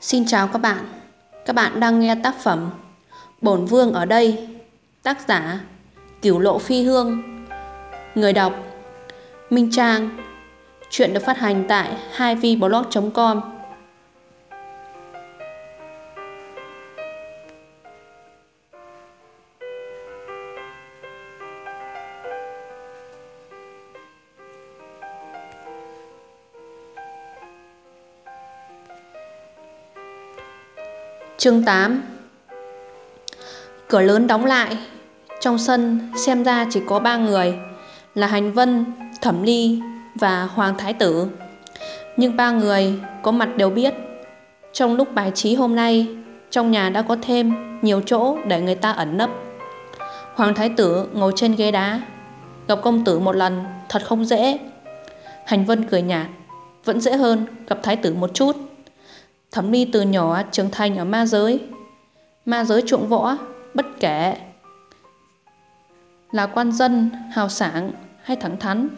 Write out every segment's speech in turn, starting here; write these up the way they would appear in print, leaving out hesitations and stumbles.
Xin chào các bạn đang nghe tác phẩm Bổn Vương ở đây, tác giả Cửu Lộ Phi Hương, người đọc Minh Trang. Chuyện được phát hành tại 2vblog.com. Chương 8. Cửa lớn đóng lại. Trong sân xem ra chỉ có 3 người, là Hành Vân, Thẩm Ly và Hoàng Thái Tử. Nhưng 3 người có mặt đều biết, trong lúc bài trí hôm nay, trong nhà đã có thêm nhiều chỗ để người ta ẩn nấp. Hoàng Thái Tử ngồi trên ghế đá. Gặp công tử một lần thật không dễ. Hành Vân cười nhạt, vẫn dễ hơn gặp Thái Tử một chút. Thẩm Ly từ nhỏ trưởng thành ở ma giới chuộng võ, bất kể là quan dân hào sảng hay thẳng thắn.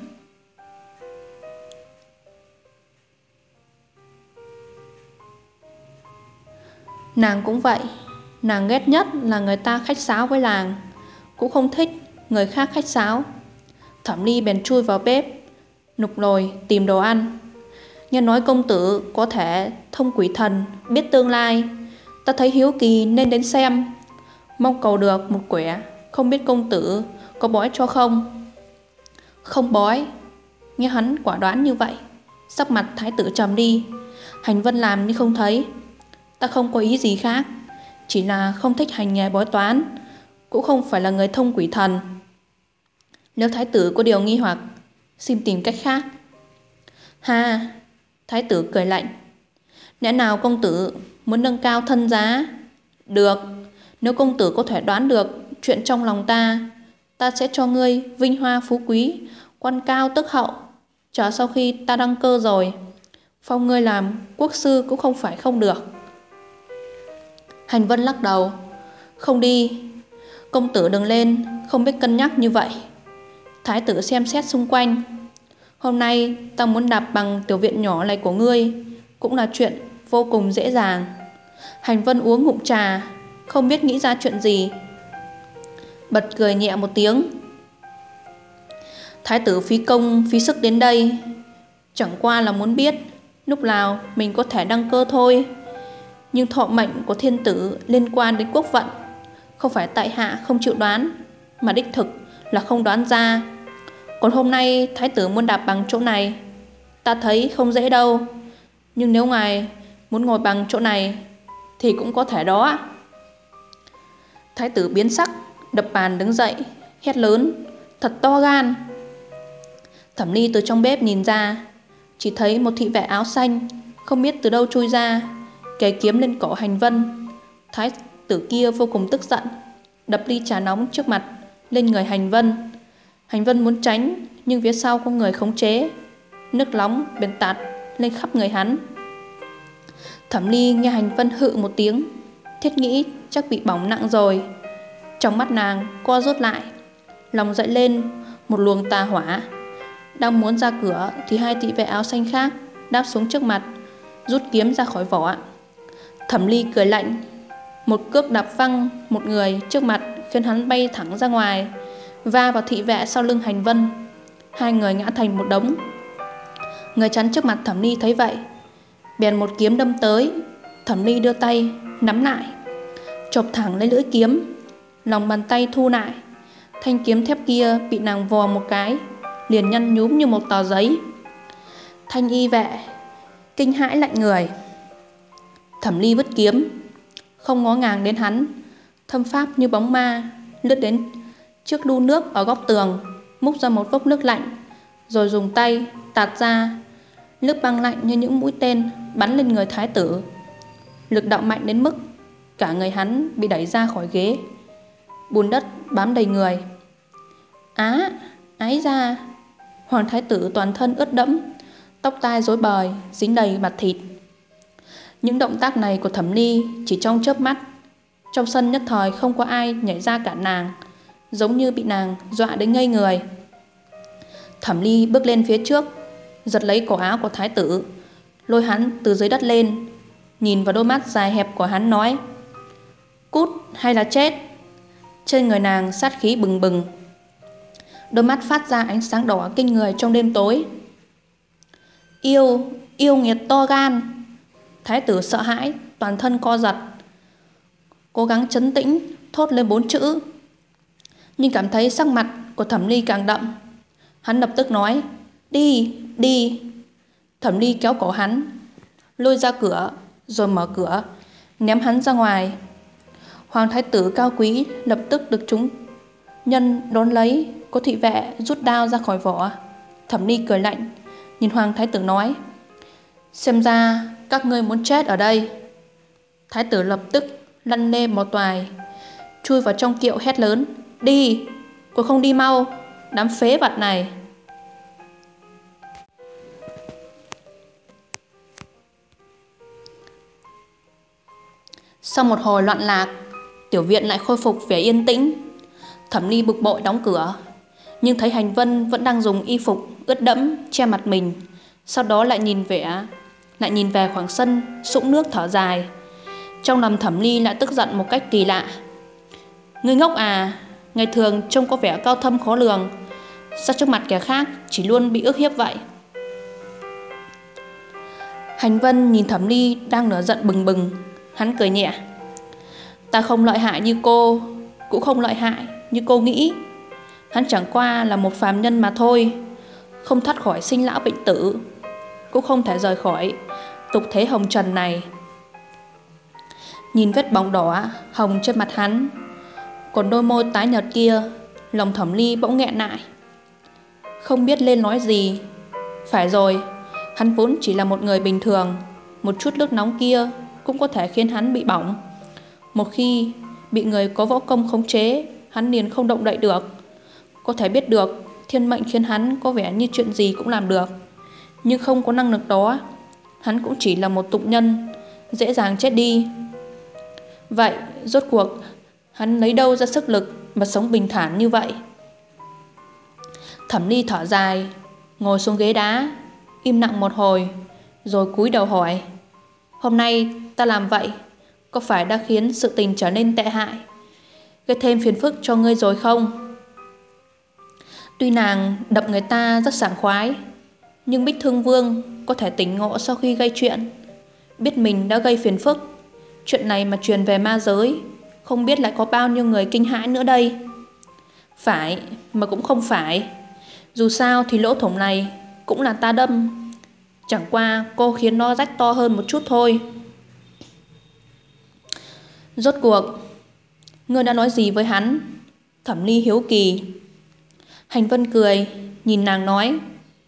Nàng cũng vậy. Nàng ghét nhất là người ta khách sáo với nàng, cũng không thích người khác khách sáo. Thẩm Ly bèn chui vào bếp nục nồi tìm đồ ăn. Nghe nói công tử có thể thông quỷ thần, biết tương lai. Ta thấy hiếu kỳ nên đến xem, mong cầu được một quẻ. Không biết công tử có bói cho không? Không bói. Nghe hắn quả đoán như vậy, sắc mặt Thái Tử trầm đi. Hành Vân làm như không thấy. Ta không có ý gì khác, chỉ là không thích hành nghề bói toán, cũng không phải là người thông quỷ thần. Nếu Thái Tử có điều nghi hoặc, xin tìm cách khác. Ha! Thái Tử cười lạnh. Lẽ nào công tử muốn nâng cao thân giá? Được, nếu công tử có thể đoán được chuyện trong lòng ta sẽ cho ngươi vinh hoa phú quý, quan cao tức hậu. Chờ sau khi ta đăng cơ rồi, phong ngươi làm quốc sư cũng không phải không được. Hành Vân lắc đầu. Không đi. Công tử đừng lên không biết cân nhắc như vậy. Thái Tử xem xét xung quanh. Hôm nay ta muốn đạp bằng tiểu viện nhỏ này của ngươi, cũng là chuyện vô cùng dễ dàng. Hành Vân uống ngụm trà, không biết nghĩ ra chuyện gì, bật cười nhẹ một tiếng. Thái Tử phí công phí sức đến đây, chẳng qua là muốn biết lúc nào mình có thể đăng cơ thôi. Nhưng thọ mệnh của thiên tử liên quan đến quốc vận, không phải tại hạ không chịu đoán, mà đích thực là không đoán ra. Còn hôm nay Thái Tử muốn đạp bằng chỗ này, ta thấy không dễ đâu. Nhưng nếu ngài muốn ngồi bằng chỗ này thì cũng có thể đó. Thái Tử biến sắc, đập bàn đứng dậy, hét lớn, thật to gan. Thẩm Ly từ trong bếp nhìn ra, chỉ thấy một thị vệ áo xanh không biết từ đâu chui ra, kề kiếm lên cổ Hành Vân. Thái Tử kia vô cùng tức giận, đập ly trà nóng trước mặt lên người Hành Vân. Hành Vân muốn tránh, nhưng phía sau có người khống chế, nước nóng bèn tạt lên khắp người hắn. Thẩm Ly nghe Hành Vân hự một tiếng, thiết nghĩ chắc bị bỏng nặng rồi. Trong mắt nàng co rút lại, lòng dậy lên một luồng tà hỏa. Đang muốn ra cửa thì hai thị vệ áo xanh khác đáp xuống trước mặt, rút kiếm ra khỏi vỏ. Thẩm Ly cười lạnh, một cước đạp văng một người trước mặt, khiến hắn bay thẳng ra ngoài, va vào thị vệ sau lưng Hành Vân. Hai người ngã thành một đống. Người chắn trước mặt Thẩm Ly thấy vậy, bèn một kiếm đâm tới. Thẩm Ly đưa tay nắm lại, chộp thẳng lấy lưỡi kiếm. Lòng bàn tay thu lại, thanh kiếm thép kia bị nàng vò một cái, liền nhăn nhúm như một tờ giấy. Thanh y vệ kinh hãi lạnh người. Thẩm Ly vứt kiếm, không ngó ngàng đến hắn, thâm pháp như bóng ma lướt đến trước lu nước ở góc tường, múc ra một vốc nước lạnh, rồi dùng tay tạt ra. Nước băng lạnh như những mũi tên bắn lên người Thái Tử, lực đạo mạnh đến mức cả người hắn bị đẩy ra khỏi ghế. Bùn đất bám đầy người. Ái ra! Hoàng Thái Tử toàn thân ướt đẫm, tóc tai rối bời, dính đầy mặt thịt. Những động tác này của Thẩm Ly chỉ trong chớp mắt. Trong sân nhất thời không có ai nhảy ra cản nàng, giống như bị nàng dọa đến ngây người. Thẩm Ly bước lên phía trước, giật lấy cổ áo của Thái Tử, lôi hắn từ dưới đất lên. nhìn vào đôi mắt dài hẹp của hắn nói: Cút hay là chết? Trên người nàng sát khí bừng bừng, đôi mắt phát ra ánh sáng đỏ kinh người trong đêm tối. Yêu nghiệt to gan! Thái tử sợ hãi, toàn thân co giật, cố gắng trấn tĩnh thốt lên 4 chữ, nhưng cảm thấy sắc mặt của Thẩm Ly càng đậm. Hắn lập tức nói: Đi. Thẩm Ly kéo cổ hắn, lôi ra cửa, rồi mở cửa, ném hắn ra ngoài. Hoàng thái tử cao quý lập tức được chúng nhân đón lấy, có thị vệ rút đao ra khỏi vỏ. Thẩm Ly cười lạnh, nhìn Hoàng thái tử nói: Xem ra các ngươi muốn chết ở đây. Thái tử lập tức lăn lê một toài, chui vào trong kiệu hét lớn: Đi, cô không đi mau, đám phế vật này. Sau một hồi loạn lạc, tiểu viện lại khôi phục vẻ yên tĩnh. Thẩm Ly bực bội đóng cửa, nhưng thấy Hành Vân vẫn đang dùng y phục ướt đẫm che mặt mình. Sau đó lại nhìn về khoảng sân sũng nước thở dài. Trong lòng Thẩm Ly lại tức giận một cách kỳ lạ. Ngươi ngốc à? Ngày thường trông có vẻ cao thâm khó lường, sao trước mặt kẻ khác chỉ luôn bị ức hiếp vậy? Hành Vân nhìn Thẩm Ly đang nổi giận bừng bừng, hắn cười nhẹ: Ta không lợi hại như cô, cũng không lợi hại như cô nghĩ. Hắn chẳng qua là một phàm nhân mà thôi, không thoát khỏi sinh lão bệnh tử, cũng không thể rời khỏi tục thế hồng trần này. Nhìn vết bỏng đỏ hồng trên mặt hắn, còn đôi môi tái nhợt kia, lòng Thẩm Ly bỗng nghẹn lại, không biết nên nói gì. Phải rồi, hắn vốn chỉ là một người bình thường, một chút nước nóng kia cũng có thể khiến hắn bị bỏng. Một khi bị người có võ công khống chế, hắn liền không động đậy được. Có thể biết được thiên mệnh khiến hắn có vẻ như chuyện gì cũng làm được, nhưng không có năng lực đó, hắn cũng chỉ là một tục nhân, dễ dàng chết đi. Vậy rốt cuộc hắn lấy đâu ra sức lực mà sống bình thản như vậy? Thẩm Ly thở dài, ngồi xuống ghế đá, im lặng một hồi, rồi cúi đầu hỏi: Hôm nay ta làm vậy có phải đã khiến sự tình trở nên tệ hại, gây thêm phiền phức cho ngươi rồi không? Tuy nàng đập người ta rất sảng khoái, nhưng Bích Thương Vương có thể tỉnh ngộ sau khi gây chuyện, biết mình đã gây phiền phức. Chuyện này mà truyền về ma giới, không biết lại có bao nhiêu người kinh hãi nữa đây. Phải mà cũng không phải, dù sao thì lỗ thủng này cũng là ta đâm, chẳng qua cô khiến nó rách to hơn một chút thôi. Rốt cuộc ngươi đã nói gì với hắn? Thẩm Ly hiếu kỳ. Hành Vân cười, nhìn nàng nói: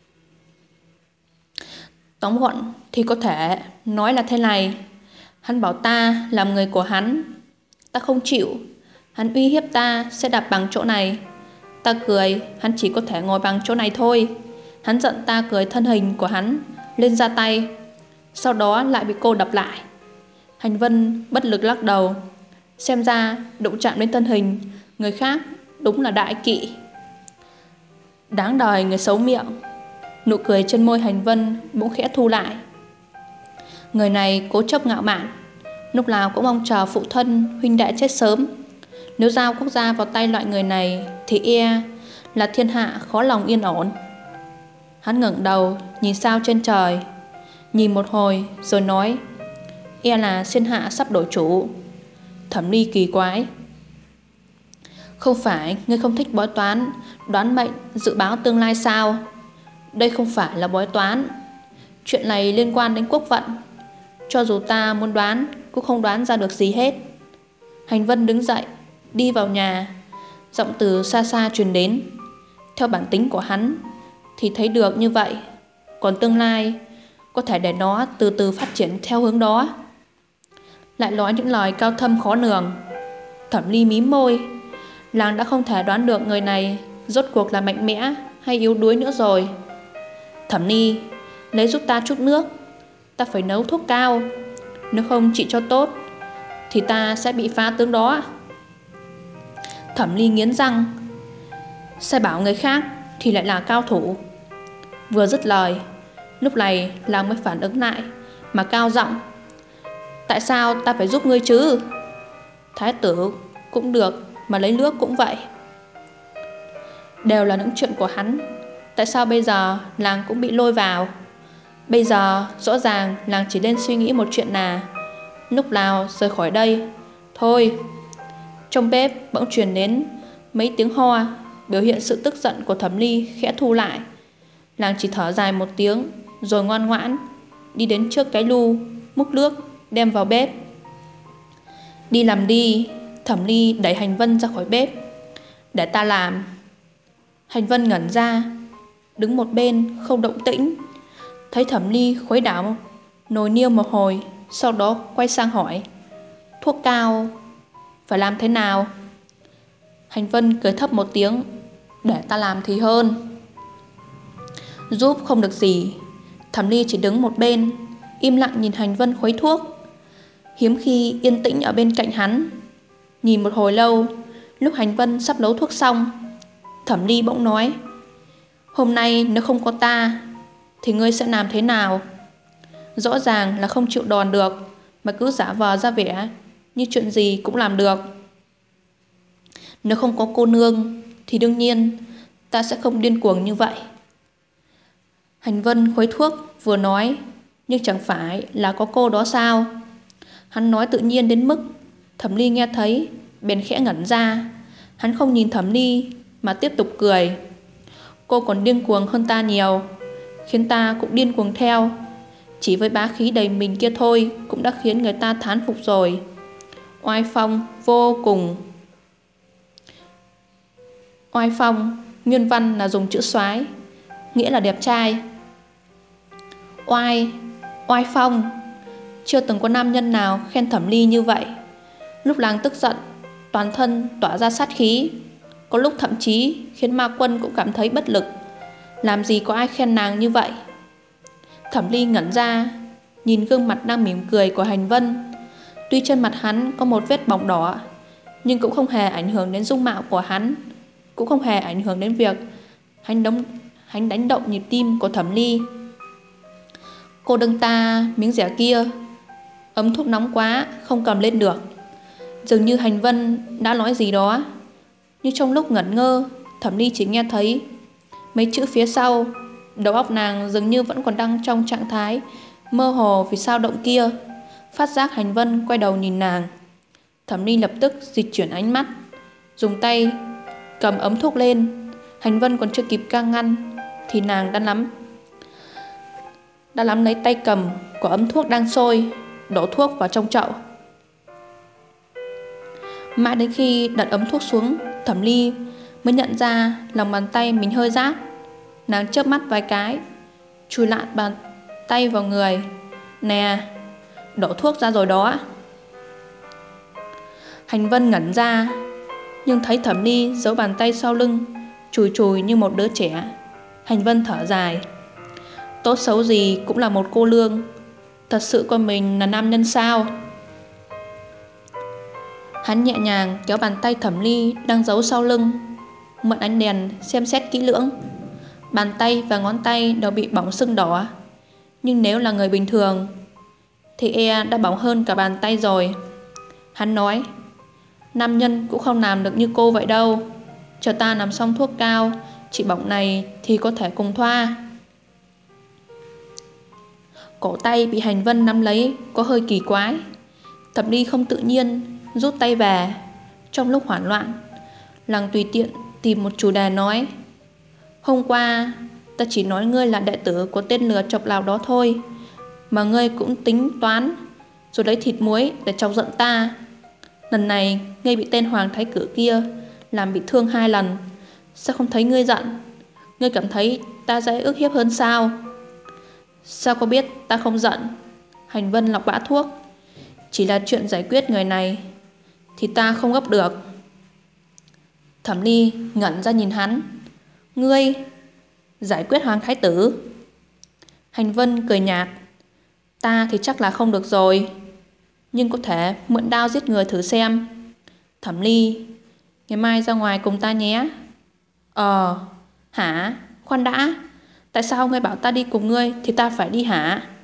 Tóm gọn thì có thể nói là thế này. Hắn bảo ta làm người của hắn, ta không chịu. Hắn uy hiếp ta sẽ đạp bằng chỗ này. Ta cười, hắn chỉ có thể ngồi bằng chỗ này thôi. Hắn giận ta cười thân hình của hắn lên ra tay, sau đó lại bị cô đập lại. Hành Vân bất lực lắc đầu. Xem ra đụng chạm đến thân hình người khác đúng là đại kỵ. Đáng đời người xấu miệng. Nụ cười trên môi Hành Vân bỗng khẽ thu lại. Người này cố chấp ngạo mạn, lúc nào cũng mong chờ phụ thân huynh đệ chết sớm. Nếu giao quốc gia vào tay loại người này thì e là thiên hạ khó lòng yên ổn. Hắn ngẩng đầu nhìn sao trên trời, nhìn một hồi rồi nói: E là thiên hạ sắp đổi chủ. Thẩm Ly kỳ quái: Không phải ngươi không thích bói toán, đoán mệnh, dự báo tương lai sao? Đây không phải là bói toán, chuyện này liên quan đến quốc vận. Cho dù ta muốn đoán cũng không đoán ra được gì hết. Hành Vân đứng dậy đi vào nhà, giọng từ xa xa truyền đến. Theo bản tính của hắn thì thấy được như vậy, còn tương lai có thể để nó từ từ phát triển theo hướng đó. Lại nói những lời cao thâm khó lường. Thẩm Ly mím môi, nàng đã không thể đoán được người này rốt cuộc là mạnh mẽ hay yếu đuối nữa rồi. Thẩm Ly, lấy giúp ta chút nước, ta phải nấu thuốc cao, nếu không trị cho tốt thì ta sẽ bị phá tướng đó. Thẩm Ly nghiến răng, sai bảo người khác thì lại là cao thủ. Vừa dứt lời, lúc này nàng mới phản ứng lại mà cao giọng: Tại sao ta phải giúp ngươi chứ? Thái tử cũng được, mà lấy nước cũng vậy. Đều là những chuyện của hắn. Tại sao bây giờ làng cũng bị lôi vào? Bây giờ rõ ràng làng chỉ nên suy nghĩ một chuyện là lúc nào rời khỏi đây. Thôi. Trong bếp bỗng truyền đến mấy tiếng ho, biểu hiện sự tức giận của Thẩm Ly khẽ thu lại. Làng chỉ thở dài một tiếng, rồi ngoan ngoãn đi đến trước cái lu, múc nước đem vào bếp. Đi làm đi. Thẩm Ly đẩy Hành Vân ra khỏi bếp. Để ta làm. Hành Vân ngẩn ra, đứng một bên không động tĩnh. Thấy Thẩm Ly khuấy đảo nồi niêu một hồi, sau đó quay sang hỏi: thuốc cao phải làm thế nào? Hành Vân cười thấp một tiếng: để ta làm thì hơn. Giúp không được gì. Thẩm Ly chỉ đứng một bên, im lặng nhìn Hành Vân khuấy thuốc, hiếm khi yên tĩnh ở bên cạnh hắn. Nhìn một hồi lâu, lúc Hành Vân sắp nấu thuốc xong, Thẩm Ly bỗng nói: hôm nay nếu không có ta thì ngươi sẽ làm thế nào? Rõ ràng là không chịu đòn được, mà cứ giả vờ ra vẻ như chuyện gì cũng làm được. Nếu không có cô nương thì đương nhiên ta sẽ không điên cuồng như vậy. Hành Vân khuấy thuốc vừa nói: nhưng chẳng phải là có cô đó sao? Hắn nói tự nhiên đến mức Thẩm Ly nghe thấy bèn khẽ ngẩn ra. Hắn không nhìn Thẩm Ly mà tiếp tục cười: cô còn điên cuồng hơn ta nhiều, khiến ta cũng điên cuồng theo. Chỉ với bá khí đầy mình kia thôi cũng đã khiến người ta thán phục rồi. Oai phong vô cùng. Oai phong nguyên văn là dùng chữ soái, nghĩa là đẹp trai. Oai phong. Chưa từng có nam nhân nào khen Thẩm Ly như vậy. Lúc làng tức giận, toàn thân tỏa ra sát khí, có lúc thậm chí khiến Ma Quân cũng cảm thấy bất lực. Làm gì có ai khen nàng như vậy. Thẩm Ly ngẩn ra, nhìn gương mặt đang mỉm cười của Hành Vân. Tuy trên mặt hắn có một vết bỏng đỏ, nhưng cũng không hề ảnh hưởng đến dung mạo của hắn, cũng không hề ảnh hưởng đến việc hắn đánh động nhịp tim của Thẩm Ly. Cô đừng ta miếng rẻ kia. Ấm thuốc nóng quá, không cầm lên được. Dường như Hành Vân đã nói gì đó, nhưng trong lúc ngẩn ngơ, Thẩm Ly chỉ nghe thấy mấy chữ phía sau. Đầu óc nàng dường như vẫn còn đang trong trạng thái mơ hồ vì sao động kia. Phát giác Hành Vân quay đầu nhìn nàng, Thẩm Ly lập tức dịch chuyển ánh mắt, dùng tay cầm ấm thuốc lên. Hành Vân còn chưa kịp can ngăn thì nàng đã nắm lấy tay cầm của ấm thuốc đang sôi, đổ thuốc vào trong chậu. Mãi đến khi đặt ấm thuốc xuống, Thẩm Ly mới nhận ra lòng bàn tay mình hơi rát. Nàng chớp mắt vài cái, chùi lại bàn tay vào người. Nè, đổ thuốc ra rồi đó. Hành Vân ngẩn ra, nhưng thấy Thẩm Ly giấu bàn tay sau lưng, chùi chùi như một đứa trẻ. Hành Vân thở dài: tốt xấu gì cũng là một cô nương, thật sự coi mình là nam nhân sao? Hắn nhẹ nhàng kéo bàn tay Thẩm Ly đang giấu sau lưng, mượn ánh đèn xem xét kỹ lưỡng. Bàn tay và ngón tay đều bị bỏng sưng đỏ, nhưng nếu là người bình thường thì đã bỏng hơn cả bàn tay rồi. Hắn nói: nam nhân cũng không làm được như cô vậy đâu. Chờ ta làm xong thuốc cao trị bỏng này thì có thể cùng thoa. Cổ tay bị Hành Vân nắm lấy có hơi kỳ quái. Thẩm Ly không tự nhiên rút tay về. Trong lúc hoảng loạn, nàng tùy tiện tìm một chủ đề nói: hôm qua ta chỉ nói ngươi là đệ tử của tên lừa chọc lào đó thôi, mà ngươi cũng tính toán rồi lấy thịt muối để chọc giận ta. Lần này ngươi bị tên Hoàng Thái Cử kia làm bị thương 2 lần, sao không thấy ngươi giận? Ngươi cảm thấy ta dễ ức hiếp hơn sao? Sao có biết ta không giận? Hành Vân lọc bã thuốc: chỉ là chuyện giải quyết người này thì ta không gấp được. Thẩm Ly ngẩn ra nhìn hắn: ngươi giải quyết Hoàng Thái Tử? Hành Vân cười nhạt: ta thì chắc là không được rồi, nhưng có thể mượn đao giết người thử xem. Thẩm Ly, ngày mai ra ngoài cùng ta nhé. Hả? Khoan đã, tại sao ngươi bảo ta đi cùng ngươi thì ta phải đi hả?